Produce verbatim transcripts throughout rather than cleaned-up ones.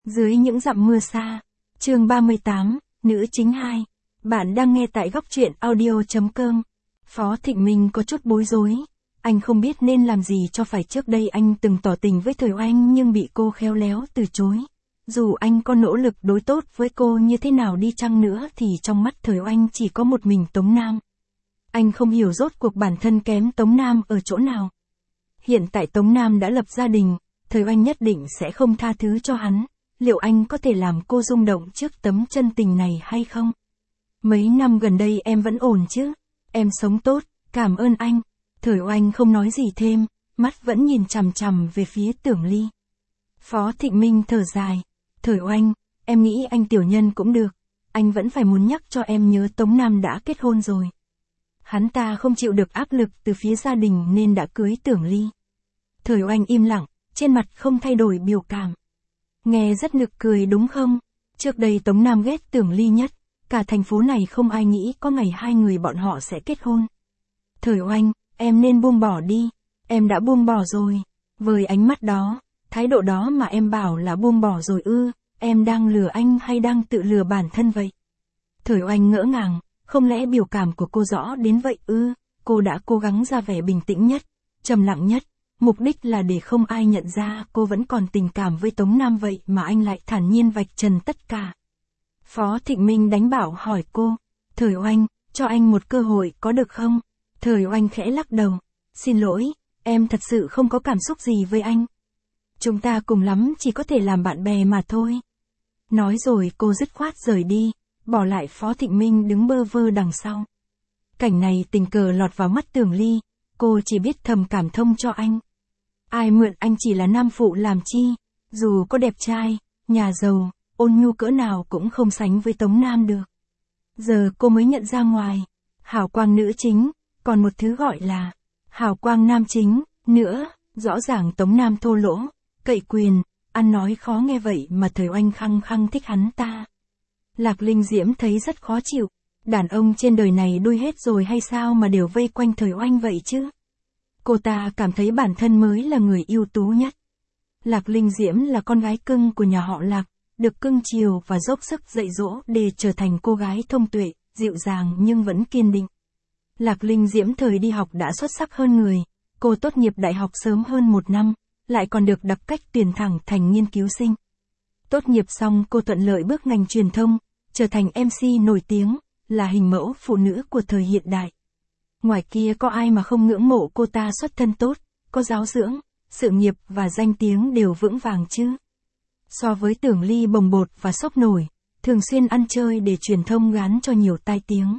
Dưới những dặm mưa xa. Chương ba mươi tám, nữ chính hai. Bạn đang nghe tại góc truyện audio chấm com. Phó Thịnh Minh có chút bối rối. Anh không biết nên làm gì cho phải, trước đây anh từng tỏ tình với Thời Oanh nhưng bị cô khéo léo từ chối. Dù anh có nỗ lực đối tốt với cô như thế nào đi chăng nữa thì trong mắt Thời Oanh chỉ có một mình Tống Nam. Anh không hiểu rốt cuộc bản thân kém Tống Nam ở chỗ nào. Hiện tại Tống Nam đã lập gia đình, Thời Oanh nhất định sẽ không tha thứ cho hắn. Liệu anh có thể làm cô rung động trước tấm chân tình này hay không? Mấy năm gần đây em vẫn ổn chứ? Em sống tốt, cảm ơn anh. Thời Oanh không nói gì thêm, mắt vẫn nhìn chằm chằm về phía Tưởng Ly. Phó Thịnh Minh thở dài. Thời Oanh, em nghĩ anh tiểu nhân cũng được. Anh vẫn phải muốn nhắc cho em nhớ Tống Nam đã kết hôn rồi. Hắn ta không chịu được áp lực từ phía gia đình nên đã cưới Tưởng Ly. Thời Oanh im lặng, trên mặt không thay đổi biểu cảm. Nghe rất nực cười đúng không? Trước đây Tống Nam ghét Tưởng Ly nhất, cả thành phố này không ai nghĩ có ngày hai người bọn họ sẽ kết hôn. Thời Oanh, em nên buông bỏ đi, em đã buông bỏ rồi. Với ánh mắt đó, thái độ đó mà em bảo là buông bỏ rồi ư, em đang lừa anh hay đang tự lừa bản thân vậy? Thời Oanh ngỡ ngàng, không lẽ biểu cảm của cô rõ đến vậy ư? Cô đã cố gắng ra vẻ bình tĩnh nhất, trầm lặng nhất. Mục đích là để không ai nhận ra cô vẫn còn tình cảm với Tống Nam, vậy mà anh lại thản nhiên vạch trần tất cả. Phó Thịnh Minh đánh bảo hỏi cô, Thời Oanh, cho anh một cơ hội có được không? Thời Oanh khẽ lắc đầu, xin lỗi, em thật sự không có cảm xúc gì với anh. Chúng ta cùng lắm chỉ có thể làm bạn bè mà thôi. Nói rồi cô dứt khoát rời đi, bỏ lại Phó Thịnh Minh đứng bơ vơ đằng sau. Cảnh này tình cờ lọt vào mắt Tưởng Ly, cô chỉ biết thầm cảm thông cho anh. Ai mượn anh chỉ là nam phụ làm chi, dù có đẹp trai, nhà giàu, ôn nhu cỡ nào cũng không sánh với Tống Nam được. Giờ cô mới nhận ra ngoài, hào quang nữ chính, còn một thứ gọi là hào quang nam chính, nữa, rõ ràng Tống Nam thô lỗ, cậy quyền, ăn nói khó nghe vậy mà Thời Oanh khăng khăng thích hắn ta. Lạc Linh Diễm thấy rất khó chịu, đàn ông trên đời này đuôi hết rồi hay sao mà đều vây quanh Thời Oanh vậy chứ? Cô ta cảm thấy bản thân mới là người ưu tú nhất. Lạc Linh Diễm là con gái cưng của nhà họ Lạc, được cưng chiều và dốc sức dạy dỗ để trở thành cô gái thông tuệ, dịu dàng nhưng vẫn kiên định. Lạc Linh Diễm thời đi học đã xuất sắc hơn người, cô tốt nghiệp đại học sớm hơn một năm, lại còn được đặc cách tuyển thẳng thành nghiên cứu sinh. Tốt nghiệp xong cô thuận lợi bước ngành truyền thông, trở thành em xê nổi tiếng, là hình mẫu phụ nữ của thời hiện đại. Ngoài kia có ai mà không ngưỡng mộ cô ta xuất thân tốt, có giáo dưỡng, sự nghiệp và danh tiếng đều vững vàng chứ. So với Tưởng Ly bồng bột và sốc nổi, thường xuyên ăn chơi để truyền thông gán cho nhiều tai tiếng.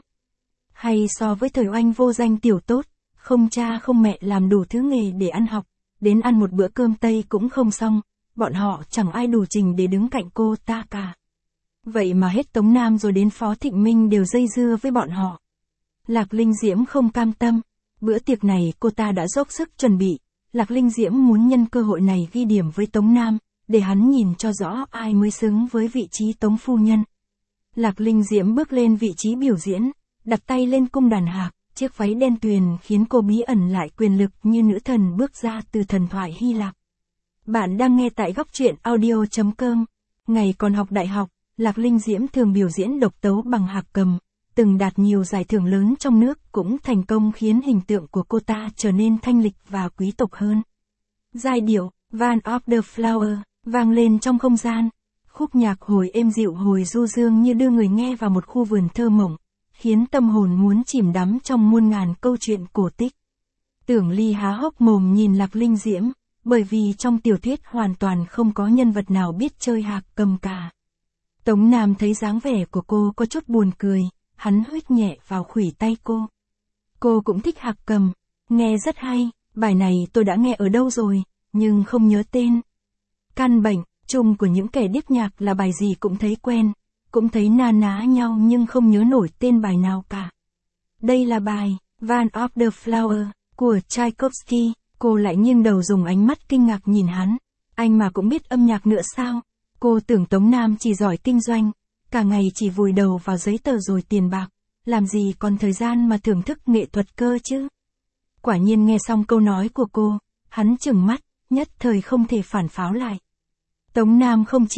Hay so với Thời Oanh vô danh tiểu tốt, không cha không mẹ làm đủ thứ nghề để ăn học, đến ăn một bữa cơm Tây cũng không xong, bọn họ chẳng ai đủ trình để đứng cạnh cô ta cả. Vậy mà hết Tống Nam rồi đến Phó Thịnh Minh đều dây dưa với bọn họ. Lạc Linh Diễm không cam tâm, bữa tiệc này cô ta đã dốc sức chuẩn bị, Lạc Linh Diễm muốn nhân cơ hội này ghi điểm với Tống Nam, để hắn nhìn cho rõ ai mới xứng với vị trí Tống phu nhân. Lạc Linh Diễm bước lên vị trí biểu diễn, đặt tay lên cung đàn hạc, chiếc váy đen tuyền khiến cô bí ẩn lại quyền lực như nữ thần bước ra từ thần thoại Hy Lạp. Bạn đang nghe tại góc truyện audio chấm com. Ngày còn học đại học, Lạc Linh Diễm thường biểu diễn độc tấu bằng hạc cầm, từng đạt nhiều giải thưởng lớn trong nước, cũng thành công khiến hình tượng của cô ta trở nên thanh lịch và quý tộc hơn. Giai điệu Van of the Flower vang lên trong không gian, khúc nhạc hồi êm dịu hồi du dương như đưa người nghe vào một khu vườn thơ mộng, khiến tâm hồn muốn chìm đắm trong muôn ngàn câu chuyện cổ tích. Tưởng Ly há hốc mồm nhìn Lạc Linh Diễm, bởi vì trong tiểu thuyết hoàn toàn không có nhân vật nào biết chơi hạc cầm cả. Tống Nam thấy dáng vẻ của cô có chút buồn cười, hắn huýt nhẹ vào khuỷu tay cô. Cô cũng thích hạc cầm, nghe rất hay, bài này tôi đã nghe ở đâu rồi, nhưng không nhớ tên. Căn bệnh chung của những kẻ điếc nhạc là bài gì cũng thấy quen, cũng thấy na ná nhau nhưng không nhớ nổi tên bài nào cả. Đây là bài Van of the Flower của Tchaikovsky. Cô lại nghiêng đầu dùng ánh mắt kinh ngạc nhìn hắn. Anh mà cũng biết âm nhạc nữa sao? Cô tưởng Tống Nam chỉ giỏi kinh doanh, cả ngày chỉ vùi đầu vào giấy tờ rồi tiền bạc, làm gì còn thời gian mà thưởng thức nghệ thuật cơ chứ? Quả nhiên nghe xong câu nói của cô, hắn trừng mắt, nhất thời không thể phản pháo lại. Tống Nam không chỉ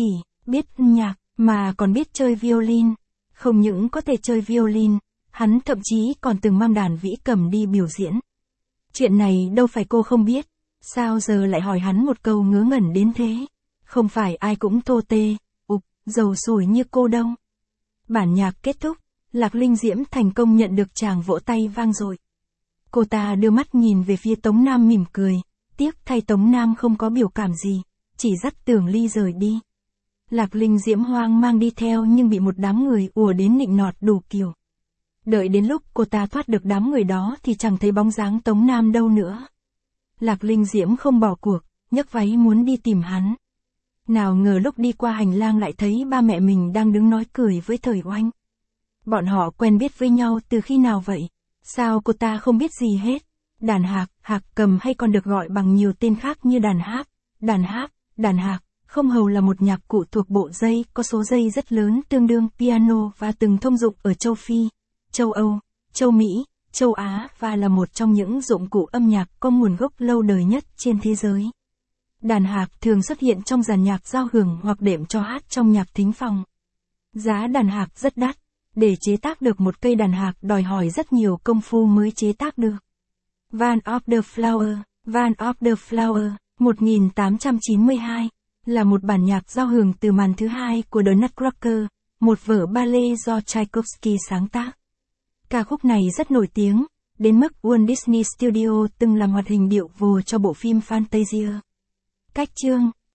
biết nhạc, mà còn biết chơi violin. Không những có thể chơi violin, hắn thậm chí còn từng mang đàn vĩ cầm đi biểu diễn. Chuyện này đâu phải cô không biết, sao giờ lại hỏi hắn một câu ngớ ngẩn đến thế? Không phải ai cũng thô tê, ục, dầu sủi như cô đâu. Bản nhạc kết thúc, Lạc Linh Diễm thành công nhận được tràng vỗ tay vang dội. Cô ta đưa mắt nhìn về phía Tống Nam mỉm cười, tiếc thay Tống Nam không có biểu cảm gì, chỉ dắt Tưởng Ly rời đi. Lạc Linh Diễm hoang mang đi theo nhưng bị một đám người ùa đến nịnh nọt đủ kiểu. Đợi đến lúc cô ta thoát được đám người đó thì chẳng thấy bóng dáng Tống Nam đâu nữa. Lạc Linh Diễm không bỏ cuộc, nhấc váy muốn đi tìm hắn. Nào ngờ lúc đi qua hành lang lại thấy ba mẹ mình đang đứng nói cười với Thời Oanh. Bọn họ quen biết với nhau từ khi nào vậy? Sao cô ta không biết gì hết? Đàn hạc, hạc cầm hay còn được gọi bằng nhiều tên khác như đàn háp, đàn háp, đàn hạc, không hầu là một nhạc cụ thuộc bộ dây có số dây rất lớn tương đương piano và từng thông dụng ở châu Phi, châu Âu, châu Mỹ, châu Á và là một trong những dụng cụ âm nhạc có nguồn gốc lâu đời nhất trên thế giới. Đàn hạc thường xuất hiện trong dàn nhạc giao hưởng hoặc đệm cho hát trong nhạc thính phòng. Giá đàn hạc rất đắt, để chế tác được một cây đàn hạc đòi hỏi rất nhiều công phu mới chế tác được. Van of the Flower, Van of the Flower, một nghìn tám trăm chín mươi hai, là một bản nhạc giao hưởng từ màn thứ hai của The Nutcracker, một vở ballet do Tchaikovsky sáng tác. Ca khúc này rất nổi tiếng, đến mức Walt Disney Studio từng làm hoạt hình điệu vồ cho bộ phim Fantasia. Cách chương